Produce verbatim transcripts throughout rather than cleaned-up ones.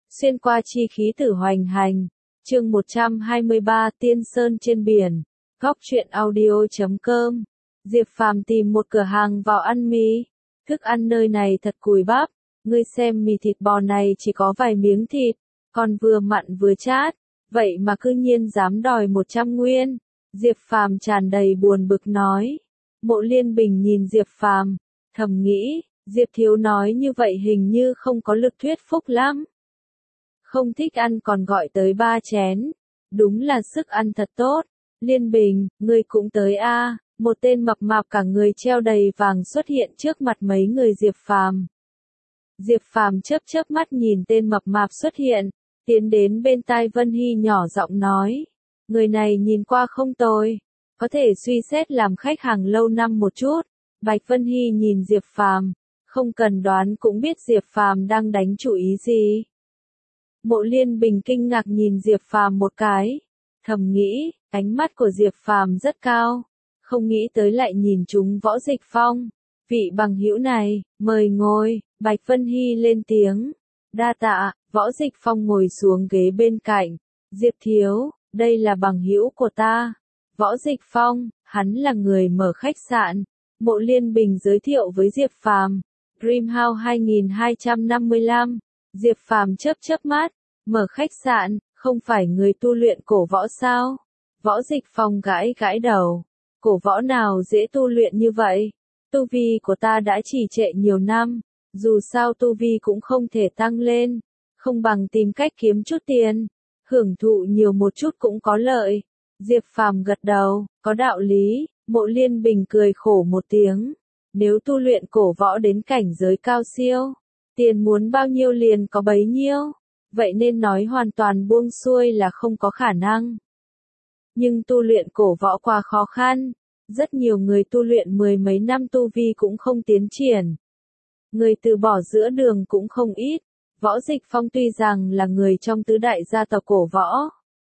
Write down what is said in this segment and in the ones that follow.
xuyên qua chi khí tử hoành hành. Chương một trăm hai mươi ba Tiên Sơn trên biển. Góc truyện audio chấm com. Diệp Phàm tìm một cửa hàng vào ăn mì. Thức ăn nơi này thật cùi bắp. Ngươi xem mì thịt bò này chỉ có vài miếng thịt, còn vừa mặn vừa chát, vậy mà cư nhiên dám đòi một trăm nguyên. Diệp Phàm tràn đầy buồn bực nói. Mộ Liên Bình nhìn Diệp Phàm, thầm nghĩ, Diệp thiếu nói như vậy hình như không có lực thuyết phục lắm. Không thích ăn còn gọi tới ba chén, đúng là sức ăn thật tốt. Liên Bình, ngươi cũng tới a? À? Một tên mập mạp cả người treo đầy vàng xuất hiện trước mặt mấy người Diệp Phàm. Diệp Phàm chớp chớp mắt nhìn tên mập mạp xuất hiện, tiến đến bên tai Vân Hy nhỏ giọng nói, người này nhìn qua không tồi, có thể suy xét làm khách hàng lâu năm một chút. Bạch Vân Hy nhìn Diệp Phàm, không cần đoán cũng biết Diệp Phàm đang đánh chủ ý gì. Mộ Liên Bình kinh ngạc nhìn Diệp Phàm một cái, thầm nghĩ, ánh mắt của Diệp Phàm rất cao, không nghĩ tới lại nhìn trúng Võ Dịch Phong. Vị bằng hữu này, mời ngồi. Bạch Vân Hy lên tiếng. Đa tạ. Võ Dịch Phong ngồi xuống ghế bên cạnh. Diệp thiếu, đây là bằng hữu của ta. Võ Dịch Phong, hắn là người mở khách sạn. Mộ Liên Bình giới thiệu với Diệp Phàm. Dream House hai nghìn hai trăm năm mươi lăm. Diệp Phàm chớp chớp mắt, mở khách sạn, không phải người tu luyện cổ võ sao? Võ Dịch Phong gãi gãi đầu. Cổ võ nào dễ tu luyện như vậy? Tu vi của ta đã trì trệ nhiều năm, dù sao tu vi cũng không thể tăng lên, không bằng tìm cách kiếm chút tiền, hưởng thụ nhiều một chút cũng có lợi. Diệp Phàm gật đầu, có đạo lý. Mộ Liên Bình cười khổ một tiếng, nếu tu luyện cổ võ đến cảnh giới cao siêu, tiền muốn bao nhiêu liền có bấy nhiêu, vậy nên nói hoàn toàn buông xuôi là không có khả năng. Nhưng tu luyện cổ võ quá khó khăn. Rất nhiều người tu luyện mười mấy năm tu vi cũng không tiến triển. Người từ bỏ giữa đường cũng không ít. Võ Dịch Phong tuy rằng là người trong tứ đại gia tộc cổ võ.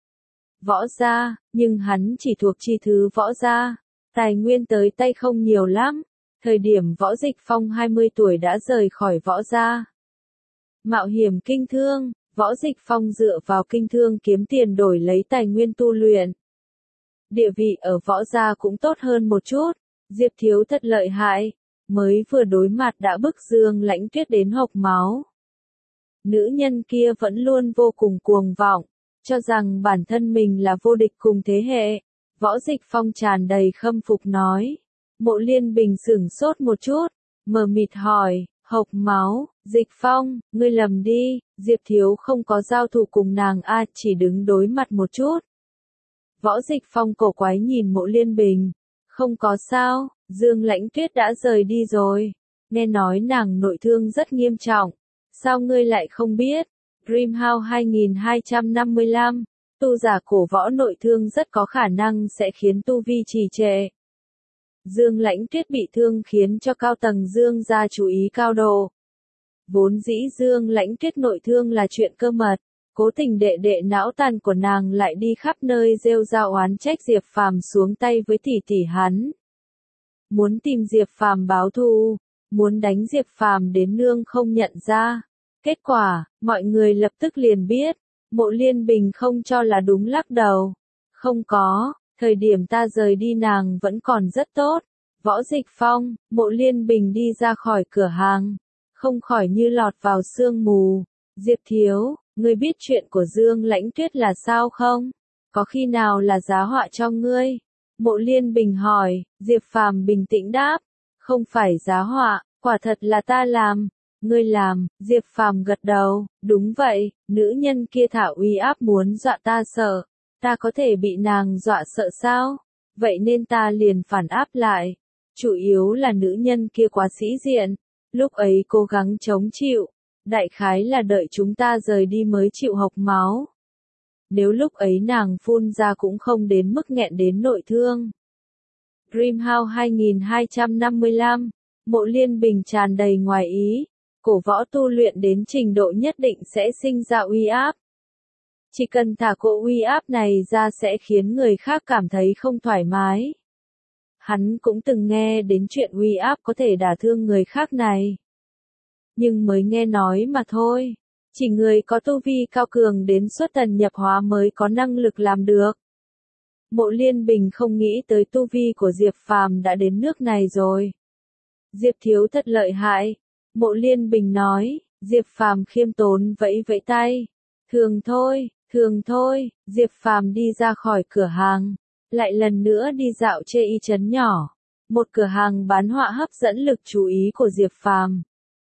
Võ gia, nhưng hắn chỉ thuộc chi thứ võ gia. Tài nguyên tới tay không nhiều lắm. Thời điểm Võ Dịch Phong hai mươi tuổi đã rời khỏi võ gia. Mạo hiểm kinh thương, Võ Dịch Phong dựa vào kinh thương kiếm tiền đổi lấy tài nguyên tu luyện. Địa vị ở võ gia cũng tốt hơn một chút. Diệp thiếu thật lợi hại, mới vừa đối mặt đã bức Dương Lãnh Tuyết đến hộc máu. Nữ nhân kia vẫn luôn vô cùng cuồng vọng, cho rằng bản thân mình là vô địch cùng thế hệ. Võ Dịch Phong tràn đầy khâm phục nói. Mộ Liên Bình sửng sốt một chút, mờ mịt hỏi, hộc máu, Dịch Phong, ngươi lầm đi, Diệp thiếu không có giao thủ cùng nàng a, chỉ đứng đối mặt một chút. Võ Dịch Phong cổ quái nhìn Mộ Liên Bình. Không có sao, Dương Lãnh Tuyết đã rời đi rồi. Nghe nói nàng nội thương rất nghiêm trọng. Sao ngươi lại không biết? Dream House hai nghìn hai trăm năm mươi lăm. Tu giả cổ võ nội thương rất có khả năng sẽ khiến tu vi trì trệ. Dương Lãnh Tuyết bị thương khiến cho cao tầng Dương gia chú ý cao độ. Vốn dĩ Dương Lãnh Tuyết nội thương là chuyện cơ mật. Cố tình đệ đệ não tàn của nàng lại đi khắp nơi rêu rao oán trách Diệp Phàm xuống tay với tỷ tỷ hắn. Muốn tìm Diệp Phàm báo thù, muốn đánh Diệp Phàm đến nương không nhận ra. Kết quả, mọi người lập tức liền biết, Mộ Liên Bình không cho là đúng lắc đầu. Không có, thời điểm ta rời đi nàng vẫn còn rất tốt. Võ Dịch Phong, Mộ Liên Bình đi ra khỏi cửa hàng, không khỏi như lọt vào sương mù. Diệp thiếu, ngươi biết chuyện của Dương Lãnh Tuyết là sao không? Có khi nào là giá họa cho ngươi? Mộ Liên Bình hỏi. Diệp Phàm bình tĩnh đáp. Không phải giá họa, quả thật là ta làm. Ngươi làm. Diệp Phàm gật đầu. Đúng vậy, nữ nhân kia thả uy áp muốn dọa ta sợ. Ta có thể bị nàng dọa sợ sao? Vậy nên ta liền phản áp lại. Chủ yếu là nữ nhân kia quá sĩ diện. Lúc ấy cố gắng chống chịu. Đại khái là đợi chúng ta rời đi mới chịu hộc máu. Nếu lúc ấy nàng phun ra cũng không đến mức nghẹn đến nội thương. Dream House hai nghìn hai trăm năm mươi lăm. Mộ Liên Bình tràn đầy ngoài ý. Cổ võ tu luyện đến trình độ nhất định sẽ sinh ra uy áp. Chỉ cần thả cỗ uy áp này ra sẽ khiến người khác cảm thấy không thoải mái. Hắn cũng từng nghe đến chuyện uy áp có thể đả thương người khác này. Nhưng mới nghe nói mà thôi. Chỉ người có tu vi cao cường đến xuất thần nhập hóa mới có năng lực làm được. Mộ Liên Bình không nghĩ tới tu vi của Diệp Phàm đã đến nước này rồi. Diệp thiếu thật lợi hại. Mộ Liên Bình nói, Diệp Phàm khiêm tốn vẫy vẫy tay. Thường thôi, thường thôi, Diệp Phàm đi ra khỏi cửa hàng. Lại lần nữa đi dạo chê y trấn nhỏ. Một cửa hàng bán họa hấp dẫn lực chú ý của Diệp Phàm.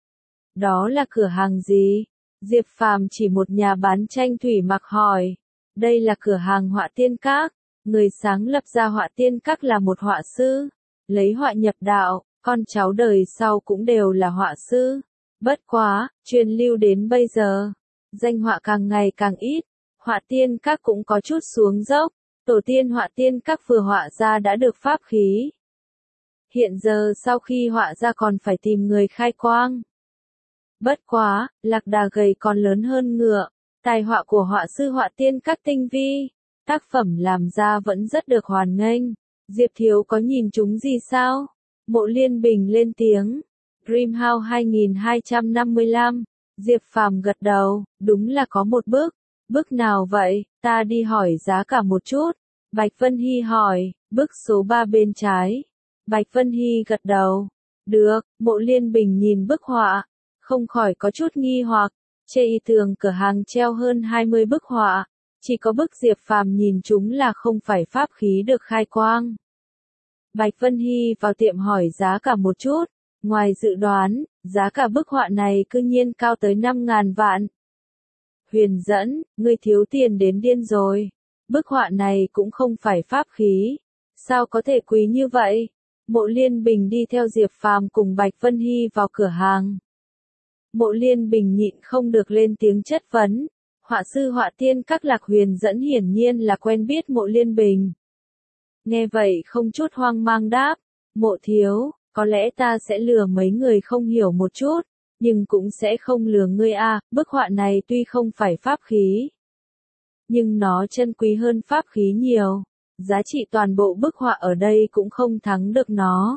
Đó là cửa hàng gì? Diệp Phàm chỉ một nhà bán tranh thủy mặc hỏi. Đây là cửa hàng họa tiên các. Người sáng lập ra họa tiên các là một họa sư. Lấy họa nhập đạo, con cháu đời sau cũng đều là họa sư. Bất quá, truyền lưu đến bây giờ. Danh họa càng ngày càng ít. Họa tiên các cũng có chút xuống dốc. Tổ tiên họa tiên các vừa họa ra đã được pháp khí. Hiện giờ sau khi họa ra còn phải tìm người khai quang. Bất quá, lạc đà gầy còn lớn hơn ngựa. Tài họa của họa sư họa tiên các tinh vi. Tác phẩm làm ra vẫn rất được hoan nghênh. Diệp thiếu có nhìn chúng gì sao? Mộ Liên Bình lên tiếng. Dreamhouse hai nghìn hai trăm năm mươi lăm. Diệp Phàm gật đầu, đúng là có một bức. Bức nào vậy? Ta đi hỏi giá cả một chút. Bạch Vân Hy hỏi, bức số ba bên trái. Bạch Vân Hy gật đầu. Được, Mộ Liên Bình nhìn bức họa. Không khỏi có chút nghi hoặc. Chê y tường cửa hàng treo hơn hai mươi bức họa. Chỉ có bức Diệp Phàm nhìn chúng là không phải pháp khí được khai quang. Bạch Vân Hy vào tiệm hỏi giá cả một chút. Ngoài dự đoán, giá cả bức họa này cư nhiên cao tới năm ngàn vạn. Huyền Dẫn, ngươi thiếu tiền đến điên rồi. Bức họa này cũng không phải pháp khí. Sao có thể quý như vậy? Mộ Liên Bình đi theo Diệp Phàm cùng Bạch Vân Hy vào cửa hàng. Mộ Liên Bình nhịn không được lên tiếng chất vấn. Họa sư họa tiên các Lạc Huyền Dẫn hiển nhiên là quen biết Mộ Liên Bình. Nghe vậy không chút hoang mang đáp. Mộ thiếu, có lẽ ta sẽ lừa mấy người không hiểu một chút. Nhưng cũng sẽ không lừa ngươi a. Bức họa này tuy không phải pháp khí. Nhưng nó chân quý hơn pháp khí nhiều. Giá trị toàn bộ bức họa ở đây cũng không thắng được nó.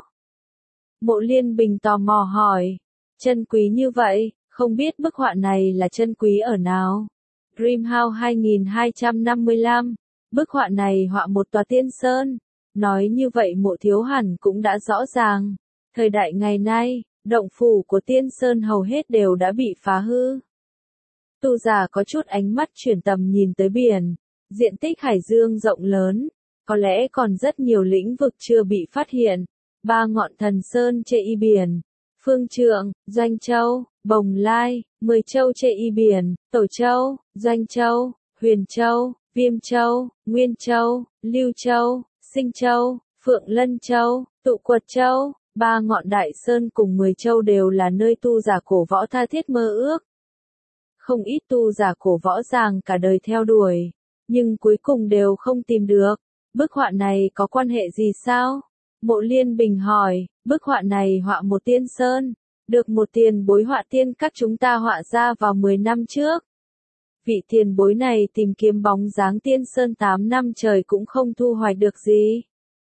Mộ Liên Bình tò mò hỏi. Chân quý như vậy, không biết bức họa này là chân quý ở nào? Dreamhouse hai nghìn hai trăm năm mươi lăm. Bức họa này họa một tòa tiên sơn. Nói như vậy Mộ thiếu hẳn cũng đã rõ ràng. Thời đại ngày nay, động phủ của tiên sơn hầu hết đều đã bị phá hư. Tu giả có chút ánh mắt chuyển tầm nhìn tới biển. Diện tích hải dương rộng lớn. Có lẽ còn rất nhiều lĩnh vực chưa bị phát hiện. Ba ngọn thần sơn chê y biển. Phương Trượng, Doanh Châu, Bồng Lai, Mười Châu chê y biển, Tổ Châu, Doanh Châu, Huyền Châu, Viêm Châu, Nguyên Châu, Lưu Châu, Sinh Châu, Phượng Lân Châu, Tụ Quật Châu. Ba ngọn đại sơn cùng Mười Châu đều là nơi tu giả cổ võ tha thiết mơ ước. Không ít tu giả cổ võ giang cả đời theo đuổi, nhưng cuối cùng đều không tìm được. Bức họa này có quan hệ gì sao? Mộ Liên Bình hỏi, bức họa này họa một tiên sơn, được một tiền bối họa tiên các chúng ta họa ra vào mười năm trước. Vị tiền bối này tìm kiếm bóng dáng tiên sơn tám năm trời cũng không thu hoạch được gì.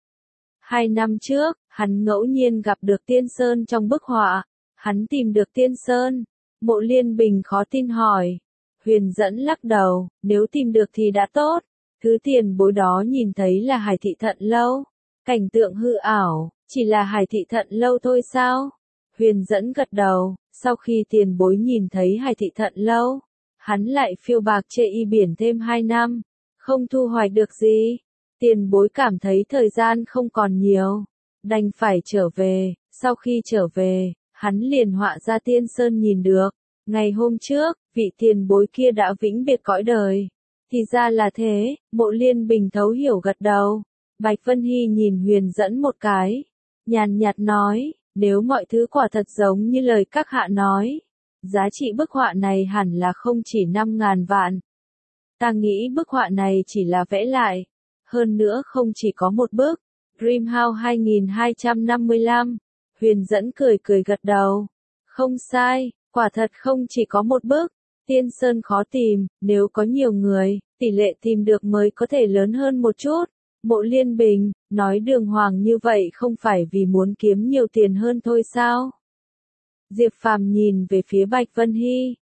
Hai năm trước, hắn ngẫu nhiên gặp được tiên sơn trong bức họa. Hắn tìm được tiên sơn. Mộ Liên Bình khó tin hỏi. Huyền Dẫn lắc đầu, nếu tìm được thì đã tốt. Thứ tiền bối đó nhìn thấy là Hải Thị Thận Lâu. Cảnh tượng hư ảo, chỉ là Hải Thị Thận Lâu thôi sao? Huyền Dẫn gật đầu, sau khi tiền bối nhìn thấy Hải Thị Thận Lâu, hắn lại phiêu bạc chê y biển thêm hai năm, không thu hoạch được gì. Tiền bối cảm thấy thời gian không còn nhiều, đành phải trở về. Sau khi trở về, hắn liền họa ra tiên sơn nhìn được. Ngày hôm trước, vị tiền bối kia đã vĩnh biệt cõi đời. Thì ra là thế. Mộ Liên Bình thấu hiểu gật đầu. Bạch Vân Hy nhìn Huyền Dẫn một cái, nhàn nhạt nói, nếu mọi thứ quả thật giống như lời các hạ nói, giá trị bức họa này hẳn là không chỉ năm ngàn vạn. Ta nghĩ bức họa này chỉ là vẽ lại, hơn nữa không chỉ có một bức. Dreamhouse hai nghìn hai trăm năm mươi lăm. Huyền Dẫn cười cười gật đầu. Không sai, quả thật không chỉ có một bức. Tiên sơn khó tìm, nếu có nhiều người, tỷ lệ tìm được mới có thể lớn hơn một chút. Mộ Liên Bình, nói đường hoàng như vậy không phải vì muốn kiếm nhiều tiền hơn thôi sao? Diệp Phàm nhìn về phía Bạch Vân Hy.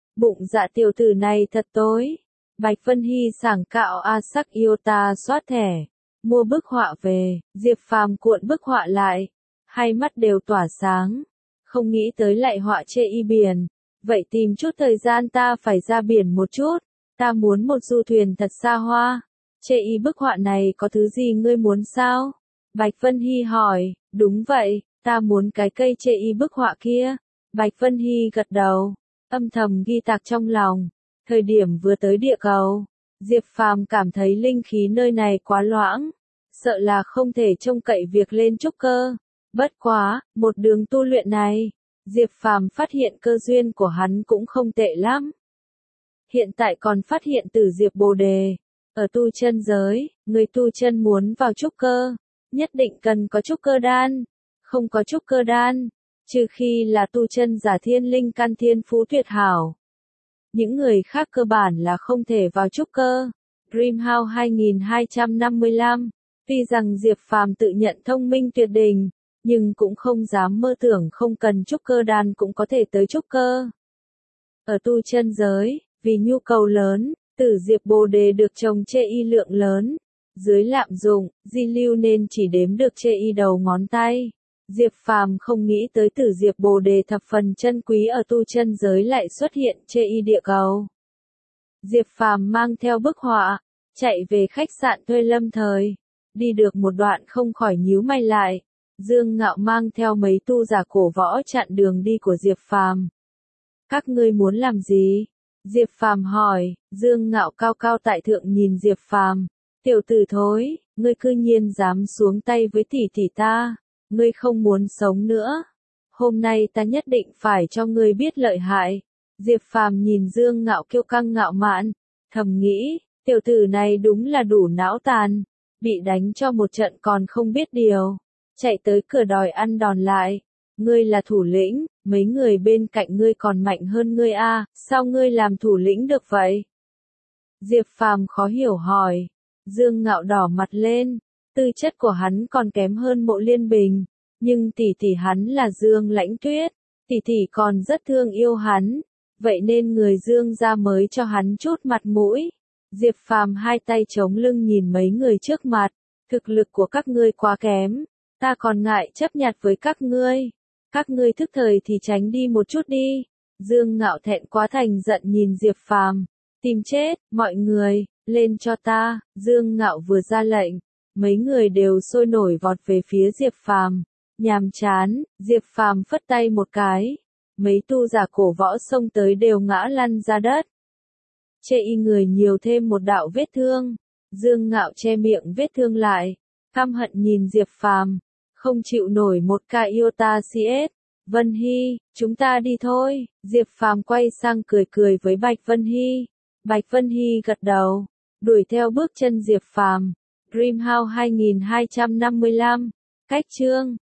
Bụng dạ tiểu tử này thật tối. Bạch Vân Hy sảng cạo a sắc yêu ta soát thẻ. Mua bức họa về, Diệp Phàm cuộn bức họa lại. Hai mắt đều tỏa sáng. Không nghĩ tới lại họa chê y biển. Vậy tìm chút thời gian ta phải ra biển một chút. Ta muốn một du thuyền thật xa hoa. Chê y bức họa này có thứ gì ngươi muốn sao? Bạch Vân Hy hỏi, đúng vậy, ta muốn cái cây chê y bức họa kia. Bạch Vân Hy gật đầu, âm thầm ghi tạc trong lòng. Thời điểm vừa tới địa cầu, Diệp Phàm cảm thấy linh khí nơi này quá loãng, sợ là không thể trông cậy việc lên trúc cơ. Bất quá, một đường tu luyện này, Diệp Phàm phát hiện cơ duyên của hắn cũng không tệ lắm. Hiện tại còn phát hiện Tử Diệp Bồ Đề. Ở tu chân giới, người tu chân muốn vào trúc cơ, nhất định cần có trúc cơ đan. Không có trúc cơ đan, trừ khi là tu chân giả thiên linh căn thiên phú tuyệt hảo. Những người khác cơ bản là không thể vào trúc cơ. Dreamhouse hai hai năm lăm. Tuy rằng Diệp Phàm tự nhận thông minh tuyệt đỉnh, nhưng cũng không dám mơ tưởng không cần trúc cơ đan cũng có thể tới trúc cơ. Ở tu chân giới, vì nhu cầu lớn, Tử Diệp Bồ Đề được trồng chê y lượng lớn. Dưới lạm dụng, di lưu nên chỉ đếm được chê y đầu ngón tay. Diệp Phàm không nghĩ tới Tử Diệp Bồ Đề thập phần chân quý ở tu chân giới lại xuất hiện chê y địa cầu. Diệp Phàm mang theo bức họa, chạy về khách sạn thuê lâm thời. Đi được một đoạn không khỏi nhíu mày lại. Dương Ngạo mang theo mấy tu giả cổ võ chặn đường đi của Diệp Phàm. Các ngươi muốn làm gì? Diệp Phàm hỏi. Dương Ngạo cao cao tại thượng nhìn Diệp Phàm. Tiểu tử thối, ngươi cư nhiên dám xuống tay với tỷ tỷ ta. Ngươi không muốn sống nữa. Hôm nay ta nhất định phải cho ngươi biết lợi hại. Diệp Phàm nhìn Dương Ngạo kiêu căng ngạo mạn, thầm nghĩ, tiểu tử này đúng là đủ não tàn. Bị đánh cho một trận còn không biết điều. Chạy tới cửa đòi ăn đòn lại. Ngươi là thủ lĩnh, mấy người bên cạnh ngươi còn mạnh hơn ngươi a, à, sao ngươi làm thủ lĩnh được vậy? Diệp Phàm khó hiểu hỏi. Dương Ngạo đỏ mặt lên, tư chất của hắn còn kém hơn Mộ Liên Bình, nhưng tỷ tỷ hắn là Dương Lãnh Tuyết, tỷ tỷ còn rất thương yêu hắn, vậy nên người Dương gia mới cho hắn chút mặt mũi. Diệp Phàm hai tay chống lưng nhìn mấy người trước mặt, thực lực của các ngươi quá kém, ta còn ngại chấp nhặt với các ngươi, các ngươi thức thời thì tránh đi một chút đi. Dương Ngạo thẹn quá thành giận nhìn Diệp Phàm, tìm chết, mọi người, lên cho ta. Dương Ngạo vừa ra lệnh, mấy người đều sôi nổi vọt về phía Diệp Phàm. Nhàm chán, Diệp Phàm phất tay một cái, mấy tu giả cổ võ xông tới đều ngã lăn ra đất. Chê y người nhiều thêm một đạo vết thương. Dương Ngạo che miệng vết thương lại, căm hận nhìn Diệp Phàm, không chịu nổi một ca iota cs. Vân Hy, chúng ta đi thôi. Diệp Phàm quay sang cười cười với Bạch Vân Hy. Bạch Vân Hy gật đầu, đuổi theo bước chân Diệp Phàm. Dreamhouse hai hai năm lăm. Cách chương